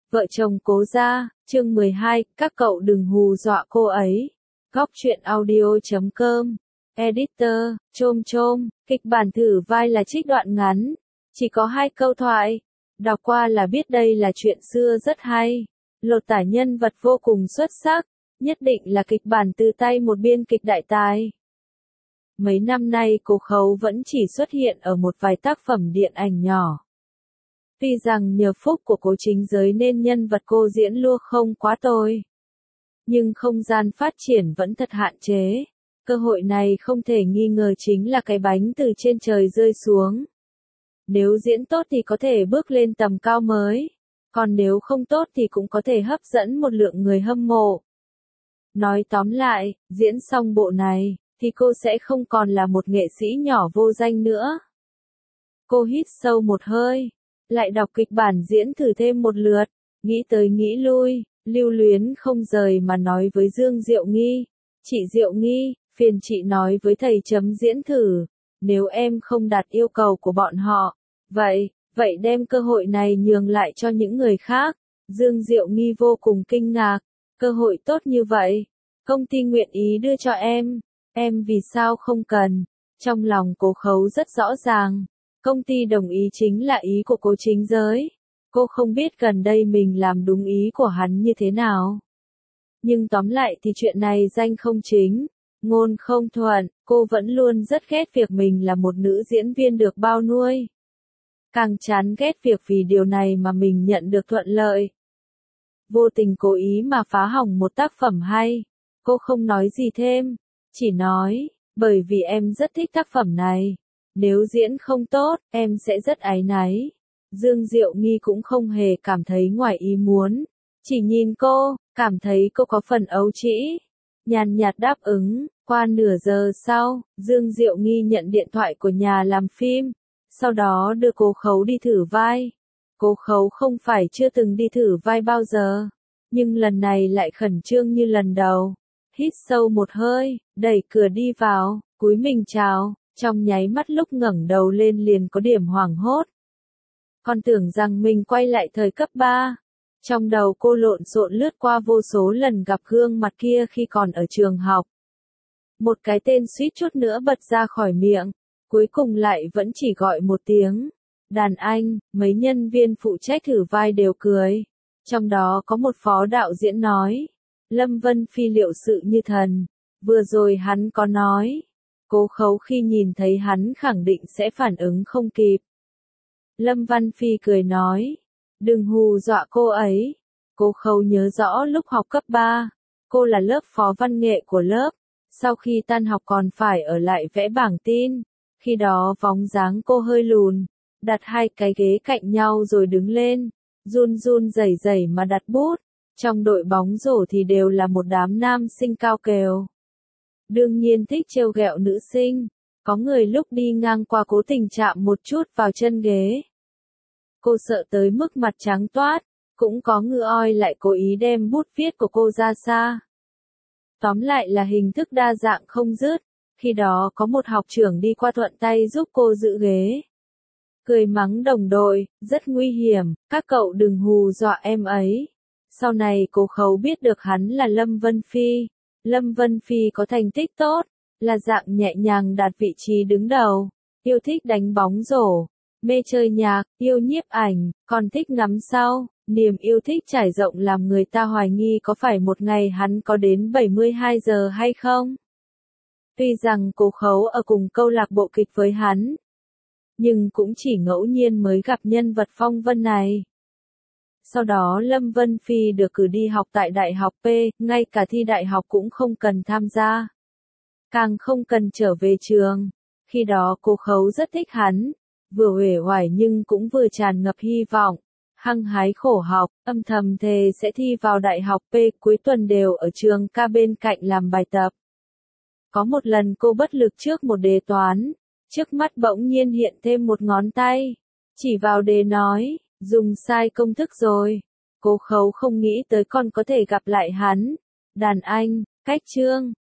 Vợ chồng Cố Gia, chương 12, các cậu đừng hù dọa cô ấy. Góc truyện audio.com. Editor, Chôm Chôm, kịch bản thử vai là trích đoạn ngắn. Chỉ có 2 câu thoại. Đọc qua là biết đây là chuyện xưa rất hay. Lột tả nhân vật vô cùng xuất sắc. Nhất định là kịch bản từ tay một biên kịch đại tài. Mấy năm nay Cố Khấu vẫn chỉ xuất hiện ở một vài tác phẩm điện ảnh nhỏ. Tuy rằng nhờ phúc của Cố Chính Giới nên nhân vật cô diễn lua không quá tồi. Nhưng không gian phát triển vẫn thật hạn chế. Cơ hội này không thể nghi ngờ chính là cái bánh từ trên trời rơi xuống. Nếu diễn tốt thì có thể bước lên tầm cao mới. Còn nếu không tốt thì cũng có thể hấp dẫn một lượng người hâm mộ. Nói tóm lại, diễn xong bộ này, thì cô sẽ không còn là một nghệ sĩ nhỏ vô danh nữa. Cô hít sâu một hơi. Lại đọc kịch bản diễn thử thêm một lượt, nghĩ tới nghĩ lui, lưu luyến không rời mà nói với Dương Diệu Nghi. Chị Diệu Nghi, phiền chị nói với thầy chấm diễn thử, nếu em không đạt yêu cầu của bọn họ, vậy đem cơ hội này nhường lại cho những người khác. Dương Diệu Nghi vô cùng kinh ngạc, cơ hội tốt như vậy, công ty nguyện ý đưa cho em vì sao không cần? Trong lòng Cố Khấu rất rõ ràng. Công ty đồng ý chính là ý của Cố Chính Giới. Cô không biết gần đây mình làm đúng ý của hắn như thế nào. Nhưng tóm lại thì chuyện này danh không chính, ngôn không thuận, cô vẫn luôn rất ghét việc mình là một nữ diễn viên được bao nuôi. Càng chán ghét việc vì điều này mà mình nhận được thuận lợi. Vô tình cố ý mà phá hỏng một tác phẩm hay. Cô không nói gì thêm, chỉ nói, bởi vì em rất thích tác phẩm này. Nếu diễn không tốt, em sẽ rất áy náy. Dương Diệu Nghi cũng không hề cảm thấy ngoài ý muốn. Chỉ nhìn cô, cảm thấy cô có phần ấu trĩ. Nhàn nhạt đáp ứng, qua nửa giờ sau, Dương Diệu Nghi nhận điện thoại của nhà làm phim. Sau đó đưa Cố Khấu đi thử vai. Cố Khấu không phải chưa từng đi thử vai bao giờ. Nhưng lần này lại khẩn trương như lần đầu. Hít sâu một hơi, đẩy cửa đi vào, cúi mình chào. Trong nháy mắt lúc ngẩng đầu lên liền có điểm hoảng hốt. Còn tưởng rằng mình quay lại thời cấp 3. Trong đầu cô lộn xộn lướt qua vô số lần gặp gương mặt kia khi còn ở trường học. Một cái tên suýt chút nữa bật ra khỏi miệng, cuối cùng lại vẫn chỉ gọi một tiếng. Đàn anh, mấy nhân viên phụ trách thử vai đều cười. Trong đó có một phó đạo diễn nói. Lâm Vân Phi liệu sự như thần. Vừa rồi hắn có nói. Cố Khấu khi nhìn thấy hắn khẳng định sẽ phản ứng không kịp. Lâm Văn Phi cười nói, đừng hù dọa cô ấy. Cố Khấu nhớ rõ lúc học cấp 3, cô là lớp phó văn nghệ của lớp. Sau khi tan học còn phải ở lại vẽ bảng tin. Khi đó bóng dáng cô hơi lùn, đặt 2 cái ghế cạnh nhau rồi đứng lên, run run rẩy rẩy mà đặt bút. Trong đội bóng rổ thì đều là một đám nam sinh cao kèo. Đương nhiên thích trêu ghẹo nữ sinh, có người lúc đi ngang qua cố tình chạm một chút vào chân ghế. Cô sợ tới mức mặt trắng toát, cũng có ngư oi lại cố ý đem bút viết của cô ra xa. Tóm lại là hình thức đa dạng không dứt, khi đó có một học trưởng đi qua thuận tay giúp cô giữ ghế. Cười mắng đồng đội, rất nguy hiểm, các cậu đừng hù dọa em ấy. Sau này Cố Khấu biết được hắn là Lâm Vân Phi. Lâm Vân Phi có thành tích tốt, là dạng nhẹ nhàng đạt vị trí đứng đầu, yêu thích đánh bóng rổ, mê chơi nhạc, yêu nhiếp ảnh, còn thích ngắm sao, niềm yêu thích trải rộng làm người ta hoài nghi có phải một ngày hắn có đến 72 giờ hay không. Tuy rằng Cố Khấu ở cùng câu lạc bộ kịch với hắn, nhưng cũng chỉ ngẫu nhiên mới gặp nhân vật phong vân này. Sau đó Lâm Vân Phi được cử đi học tại Đại học P, ngay cả thi đại học cũng không cần tham gia. Càng không cần trở về trường. Khi đó Cố Khấu rất thích hắn, vừa uể oải nhưng cũng vừa tràn ngập hy vọng. Hăng hái khổ học, âm thầm thề sẽ thi vào Đại học P, cuối tuần đều ở trường K bên cạnh làm bài tập. Có một lần cô bất lực trước một đề toán, trước mắt bỗng nhiên hiện thêm một ngón tay, chỉ vào đề nói. Dùng sai công thức rồi. Cố Khấu không nghĩ tới còn có thể gặp lại hắn. Đàn anh, cách chương.